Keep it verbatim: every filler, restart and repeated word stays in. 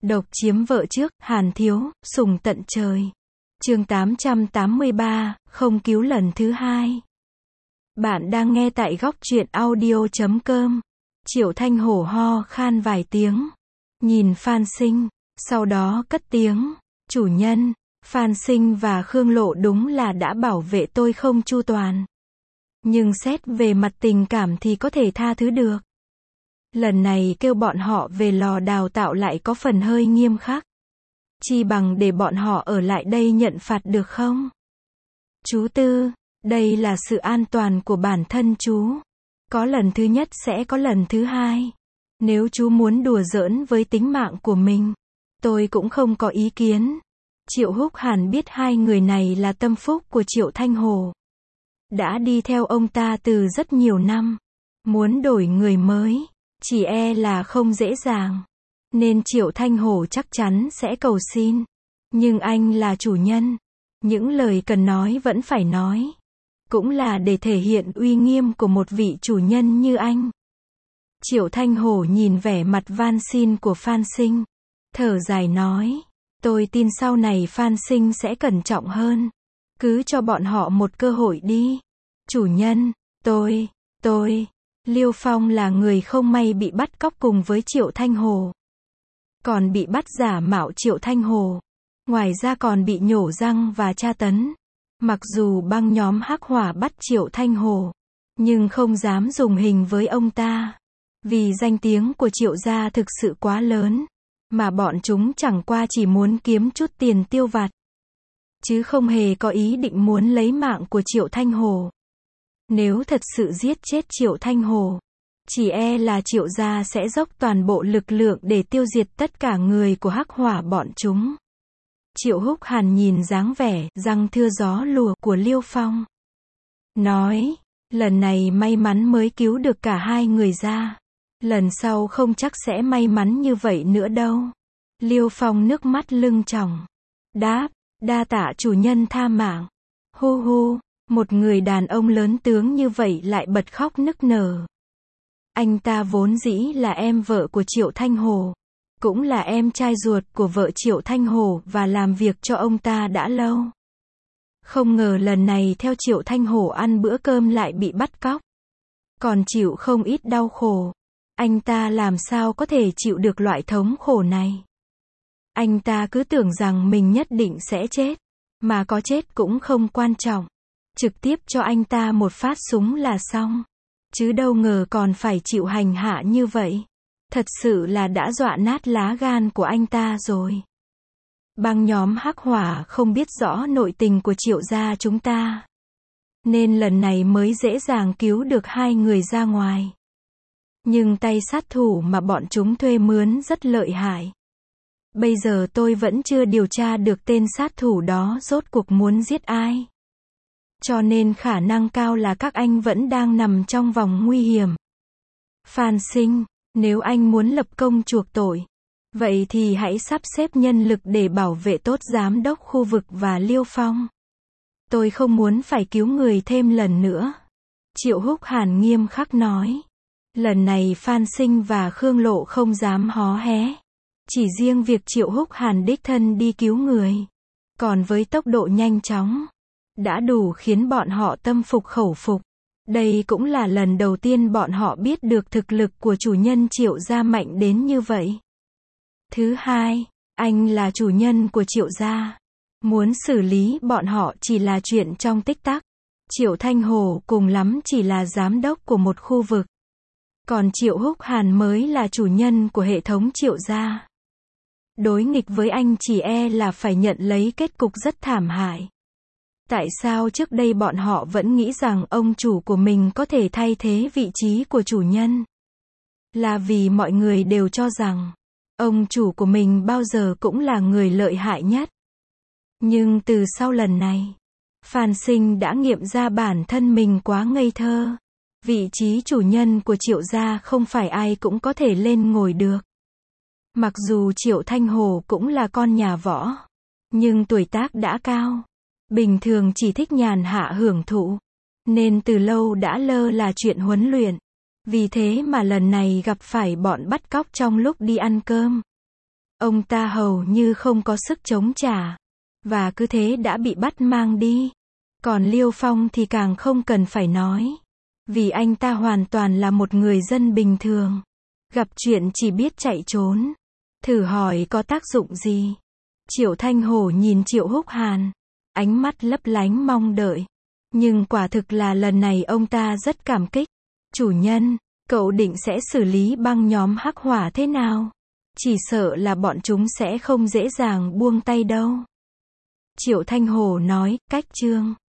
Độc chiếm vợ trước, Hàn Thiếu, sủng tận trời. Chương tám trăm tám mươi ba, không cứu lần thứ hai. Bạn đang nghe tại góc truyện audio chấm com. Triệu Thanh Hổ ho khan vài tiếng. Nhìn Phan Sinh, sau đó cất tiếng. Chủ nhân, Phan Sinh và Khương Lộ đúng là đã bảo vệ tôi không chu toàn. Nhưng xét về mặt tình cảm thì có thể tha thứ được. Lần này kêu bọn họ về lò đào tạo lại có phần hơi nghiêm khắc. Chi bằng để bọn họ ở lại đây nhận phạt được không? Chú Tư, đây là sự an toàn của bản thân chú. Có lần thứ nhất sẽ có lần thứ hai. Nếu chú muốn đùa giỡn với tính mạng của mình, tôi cũng không có ý kiến. Triệu Húc Hàn biết hai người này là tâm phúc của Triệu Thanh Hồ. Đã đi theo ông ta từ rất nhiều năm. Muốn đổi người mới, chỉ e là không dễ dàng. Nên Triệu Thanh Hồ chắc chắn sẽ cầu xin. Nhưng anh là chủ nhân. Những lời cần nói vẫn phải nói. Cũng là để thể hiện uy nghiêm của một vị chủ nhân như anh. Triệu Thanh Hồ nhìn vẻ mặt van xin của Phan Sinh. Thở dài nói. Tôi tin sau này Phan Sinh sẽ cẩn trọng hơn. Cứ cho bọn họ một cơ hội đi. Chủ nhân, tôi, tôi. Liêu Phong là người không may bị bắt cóc cùng với Triệu Thanh Hồ. Còn bị bắt giả mạo Triệu Thanh Hồ. Ngoài ra còn bị nhổ răng và tra tấn. Mặc dù băng nhóm Hắc Hỏa bắt Triệu Thanh Hồ, nhưng không dám dùng hình với ông ta. Vì danh tiếng của Triệu gia thực sự quá lớn. Mà bọn chúng chẳng qua chỉ muốn kiếm chút tiền tiêu vặt. Chứ không hề có ý định muốn lấy mạng của Triệu Thanh Hồ. Nếu thật sự giết chết Triệu Thanh Hồ, chỉ e là Triệu gia sẽ dốc toàn bộ lực lượng để tiêu diệt tất cả người của Hắc Hỏa bọn chúng. Triệu Húc Hàn nhìn dáng vẻ răng thưa gió lùa của Liêu Phong. Nói, lần này may mắn mới cứu được cả hai người ra. Lần sau không chắc sẽ may mắn như vậy nữa đâu. Liêu Phong nước mắt lưng tròng. Đáp, đa tạ chủ nhân tha mạng. Hu hu, một người đàn ông lớn tướng như vậy lại bật khóc nức nở. Anh ta vốn dĩ là em vợ của Triệu Thanh Hồ. Cũng là em trai ruột của vợ Triệu Thanh Hồ và làm việc cho ông ta đã lâu. Không ngờ lần này theo Triệu Thanh Hồ ăn bữa cơm lại bị bắt cóc. Còn chịu không ít đau khổ. Anh ta làm sao có thể chịu được loại thống khổ này. Anh ta cứ tưởng rằng mình nhất định sẽ chết. Mà có chết cũng không quan trọng. Trực tiếp cho anh ta một phát súng là xong. Chứ đâu ngờ còn phải chịu hành hạ như vậy. Thật sự là đã dọa nát lá gan của anh ta rồi. Băng nhóm Hắc Hỏa không biết rõ nội tình của Triệu gia chúng ta. Nên lần này mới dễ dàng cứu được hai người ra ngoài. Nhưng tay sát thủ mà bọn chúng thuê mướn rất lợi hại. Bây giờ tôi vẫn chưa điều tra được tên sát thủ đó rốt cuộc muốn giết ai. Cho nên khả năng cao là các anh vẫn đang nằm trong vòng nguy hiểm. Phan Sinh, nếu anh muốn lập công chuộc tội, vậy thì hãy sắp xếp nhân lực để bảo vệ tốt giám đốc khu vực và Liêu Phong. Tôi không muốn phải cứu người thêm lần nữa. Triệu Húc Hàn nghiêm khắc nói. Lần này Phan Sinh và Khương Lộ không dám hó hé. Chỉ riêng việc Triệu Húc Hàn đích thân đi cứu người. Còn với tốc độ nhanh chóng, đã đủ khiến bọn họ tâm phục khẩu phục. Đây cũng là lần đầu tiên bọn họ biết được thực lực của chủ nhân Triệu gia mạnh đến như vậy. Thứ hai, anh là chủ nhân của Triệu gia. Muốn xử lý bọn họ chỉ là chuyện trong tích tắc. Triệu Thanh Hồ cùng lắm chỉ là giám đốc của một khu vực. Còn Triệu Húc Hàn mới là chủ nhân của hệ thống Triệu gia. Đối nghịch với anh chỉ e là phải nhận lấy kết cục rất thảm hại. Tại sao trước đây bọn họ vẫn nghĩ rằng ông chủ của mình có thể thay thế vị trí của chủ nhân? Là vì mọi người đều cho rằng, ông chủ của mình bao giờ cũng là người lợi hại nhất. Nhưng từ sau lần này, Phan Sinh đã nghiệm ra bản thân mình quá ngây thơ. Vị trí chủ nhân của Triệu gia không phải ai cũng có thể lên ngồi được. Mặc dù Triệu Thanh Hồ cũng là con nhà võ, nhưng tuổi tác đã cao. Bình thường chỉ thích nhàn hạ hưởng thụ. Nên từ lâu đã lơ là chuyện huấn luyện. Vì thế mà lần này gặp phải bọn bắt cóc trong lúc đi ăn cơm. Ông ta hầu như không có sức chống trả, và cứ thế đã bị bắt mang đi. Còn Liêu Phong thì càng không cần phải nói, vì anh ta hoàn toàn là một người dân bình thường, gặp chuyện chỉ biết chạy trốn. Thử hỏi có tác dụng gì? Triệu Thanh Hổ nhìn Triệu Húc Hàn, ánh mắt lấp lánh mong đợi. Nhưng quả thực là lần này ông ta rất cảm kích. Chủ nhân, cậu định sẽ xử lý băng nhóm hắc hỏa thế nào? Chỉ sợ là bọn chúng sẽ không dễ dàng buông tay đâu. Triệu Thanh Hổ nói, cách chương